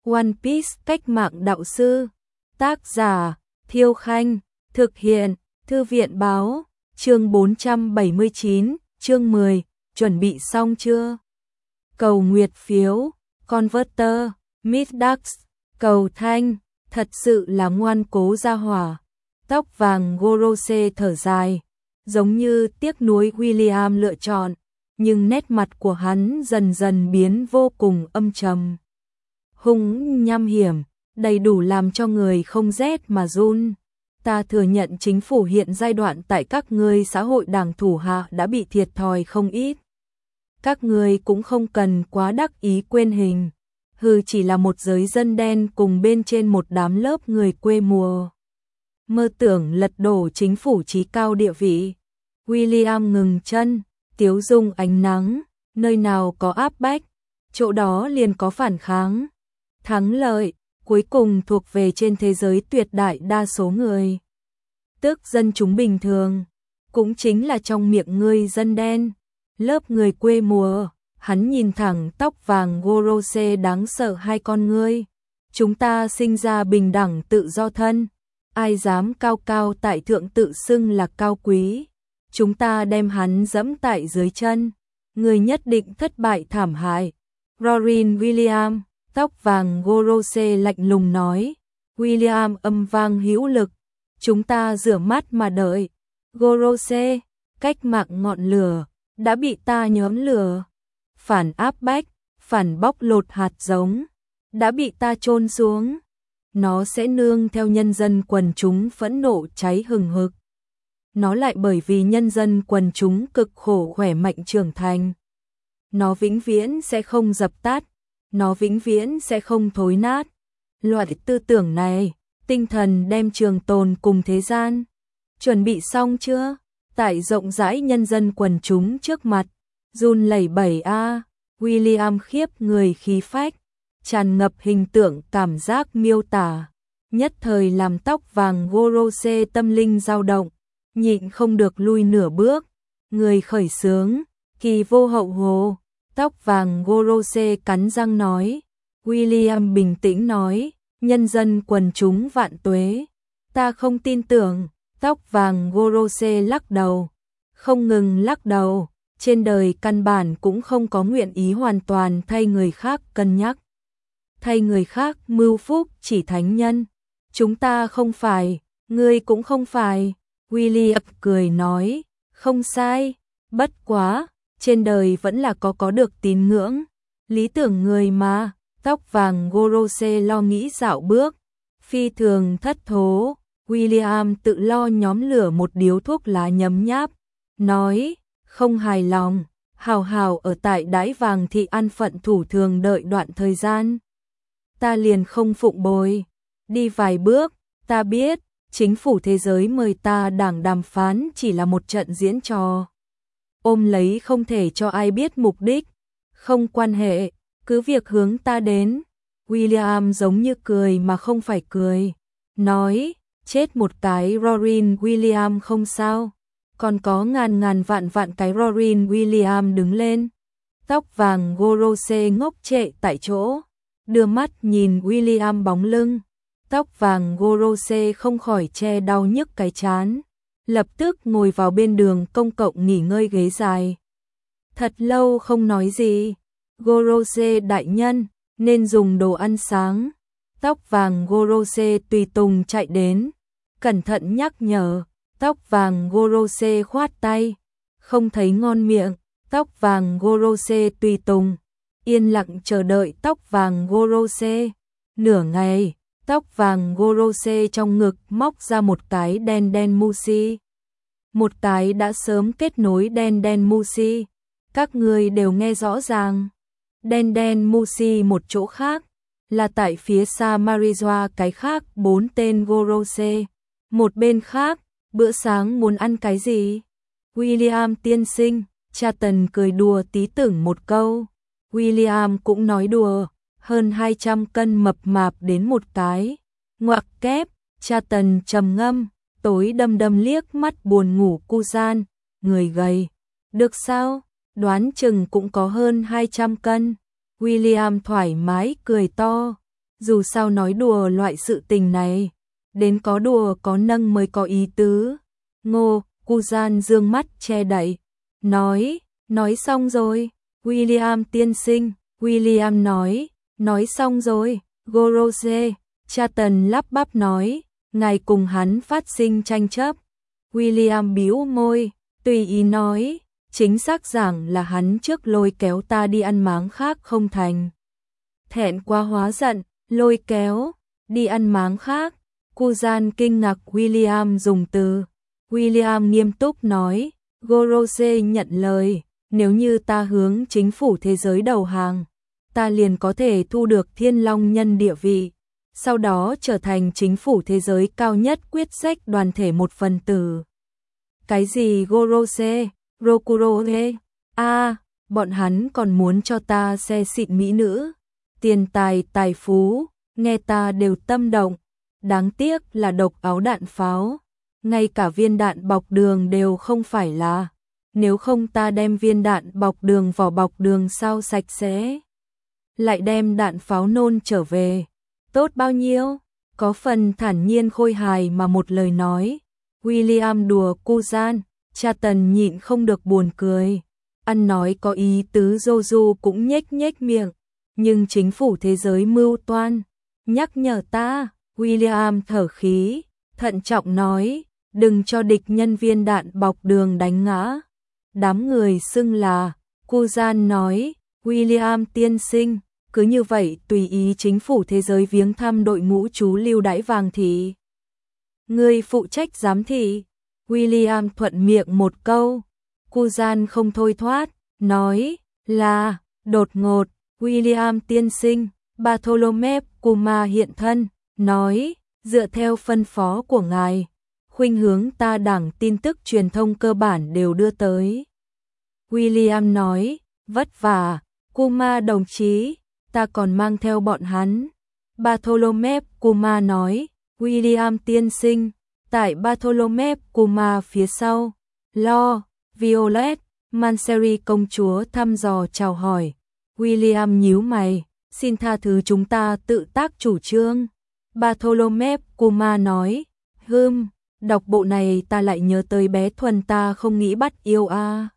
One Piece cách mạng đạo sư. Tác giả Thiêu Khanh. Thực hiện Thư viện báo. Chương 479, chương 10, chuẩn bị xong chưa? Cầu nguyệt phiếu, Converter, Middax, cầu thanh, thật sự là ngoan cố gia hỏa. Tóc vàng Gorose thở dài, giống như tiếc nuối William lựa chọn, nhưng nét mặt của hắn dần dần biến vô cùng âm trầm. Hung nham hiểm, đầy đủ làm cho người không rét mà run. Ta thừa nhận chính phủ hiện giai đoạn tại các ngươi xã hội đảng thủ hạ đã bị thiệt thòi không ít. Các ngươi cũng không cần quá đắc ý quên hình. Chỉ là một giới dân đen cùng bên trên một đám lớp người quê mùa. Mơ tưởng lật đổ chính phủ trí cao địa vị. William ngừng chân, tiếu dung ánh nắng, nơi nào có áp bách, chỗ đó liền có phản kháng. Thắng lợi, cuối cùng thuộc về trên thế giới tuyệt đại đa số người. Tức dân chúng bình thường, cũng chính là trong miệng ngươi dân đen, lớp người quê mùa. Hắn nhìn thẳng tóc vàng Gorose đáng sợ hai con ngươi. Chúng ta sinh ra bình đẳng tự do thân, ai dám cao cao tại thượng tự xưng là cao quý. Chúng ta đem hắn dẫm tại dưới chân, người nhất định thất bại thảm hại. Rorin William, tóc vàng Gorose lạnh lùng nói. William âm vang hữu lực, chúng ta rửa mắt mà đợi. Gorose, cách mạng ngọn lửa, đã bị ta nhóm lửa. Phản áp bách, phản bóc lột hạt giống, đã bị ta chôn xuống. Nó sẽ nương theo nhân dân quần chúng phẫn nộ cháy hừng hực. Nó lại bởi vì nhân dân quần chúng cực khổ khỏe mạnh trưởng thành. Nó vĩnh viễn sẽ không dập tắt, nó vĩnh viễn sẽ không thối nát. Loại tư tưởng này, tinh thần đem trường tồn cùng thế gian. Chuẩn bị xong chưa? Tại rộng rãi nhân dân quần chúng trước mặt. Run lẩy bẩy a. William khiếp người khí phách, tràn ngập hình tượng cảm giác miêu tả, nhất thời làm tóc vàng Gorose tâm linh dao động, nhịn không được lui nửa bước. Người khởi xướng, kỳ vô hậu hồ. Tóc vàng Gorose cắn răng nói. William bình tĩnh nói, nhân dân quần chúng vạn tuế. Ta không tin tưởng. Tóc vàng Gorose lắc đầu, không ngừng lắc đầu. Trên đời căn bản cũng không có nguyện ý hoàn toàn thay người khác cân nhắc. Thay người khác mưu phúc chỉ thánh nhân. Chúng ta không phải, ngươi cũng không phải. William cười nói, không sai, bất quá, trên đời vẫn là có được tín ngưỡng. Lý tưởng người mà. Tóc vàng Gorose lo nghĩ dạo bước, phi thường thất thố. William tự lo nhóm lửa một điếu thuốc lá nhấm nháp, nói, không hài lòng, hào hào ở tại đái vàng thị ăn phận thủ thường đợi đoạn thời gian. Ta liền không phụng bồi, đi vài bước, ta biết, chính phủ thế giới mời ta đảng đàm phán chỉ là một trận diễn trò. Ôm lấy không thể cho ai biết mục đích, không quan hệ, cứ việc hướng ta đến. William giống như cười mà không phải cười, nói, chết một cái Rorin William không sao. Còn có ngàn vạn cái Rorin William đứng lên. Tóc vàng Gorose ngốc trệ tại chỗ, đưa mắt nhìn William bóng lưng. Tóc vàng Gorose không khỏi che đau nhức cái trán, lập tức ngồi vào bên đường công cộng nghỉ ngơi ghế dài. Thật lâu không nói gì. Gorose đại nhân, nên dùng đồ ăn sáng. Tóc vàng Gorose tùy tùng chạy đến, cẩn thận nhắc nhở. Tóc vàng Gorose khoát tay, không thấy ngon miệng. Tóc vàng Gorose tùy tùng, yên lặng chờ đợi tóc vàng Gorose. Nửa ngày, tóc vàng Gorose trong ngực móc ra một cái đen mushi. Một cái đã sớm kết nối đen mushi. Các người đều nghe rõ ràng. Đen mushi một chỗ khác, là tại phía xa Marijoa, cái khác 4 tên Gorose. Một bên khác, bữa sáng muốn ăn cái gì? William tiên sinh, cha Tần cười đùa tí tưởng một câu. William cũng nói đùa, hơn 200 cân mập mạp đến một cái. Ngoặc kép, cha Tần trầm ngâm, tối đâm liếc mắt buồn ngủ Kusan, người gầy. Được sao? Đoán chừng cũng có hơn 200 cân. William thoải mái cười to. Dù sao nói đùa loại sự tình này, đến có đùa có nâng mới có ý tứ. Ngô, Cujan dương mắt che đậy, nói xong rồi, William tiên sinh, William nói xong rồi, Gorose, Charlton lắp bắp nói, ngài cùng hắn phát sinh tranh chấp. William bĩu môi, tùy ý nói, chính xác rằng là hắn trước lôi kéo ta đi ăn máng khác không thành. Thẹn quá hóa giận, lôi kéo, đi ăn máng khác. Cujan kinh ngạc William dùng từ. William nghiêm túc nói, Gorose nhận lời, nếu như ta hướng chính phủ thế giới đầu hàng, ta liền có thể thu được Thiên Long Nhân địa vị, sau đó trở thành chính phủ thế giới cao nhất quyết sách đoàn thể một phần tử. Cái gì Gorose, Rokurose? Bọn hắn còn muốn cho ta xe xịn mỹ nữ, tiền tài, tài phú, nghe ta đều tâm động. Đáng tiếc là độc áo đạn pháo, ngay cả viên đạn bọc đường đều không phải là. Nếu không ta đem viên đạn bọc đường vỏ bọc đường sao sạch sẽ, lại đem đạn pháo nôn trở về, tốt bao nhiêu? Có phần thản nhiên khôi hài mà một lời nói. William đùa Cujan, Charlton nhịn không được buồn cười. Ăn nói có ý tứ Joju cũng nhếch miệng, nhưng chính phủ thế giới mưu toan, nhắc nhở ta. William thở khí, thận trọng nói, đừng cho địch nhân viên đạn bọc đường đánh ngã. Đám người xưng là, Cujan nói, William tiên sinh, cứ như vậy tùy ý chính phủ thế giới viếng thăm đội ngũ chú lưu đãi Vàng Thị. Người phụ trách giám thị. William thuận miệng một câu. Cujan không thôi thoát, nói là, đột ngột, William tiên sinh, Bartholomew Kuma hiện thân, nói, dựa theo phân phó của ngài, khuynh hướng ta đảng tin tức truyền thông cơ bản đều đưa tới. William nói, vất vả, Kuma đồng chí, ta còn mang theo bọn hắn. Bartholomew Kuma nói, William tiên sinh, tại Bartholomew Kuma phía sau, lo, Violet, Manseri công chúa thăm dò chào hỏi. William nhíu mày, xin tha thứ chúng ta tự tác chủ trương. Bartholomew Kuma nói, đọc bộ này ta lại nhớ tới bé Thuần ta không nghĩ bắt yêu a.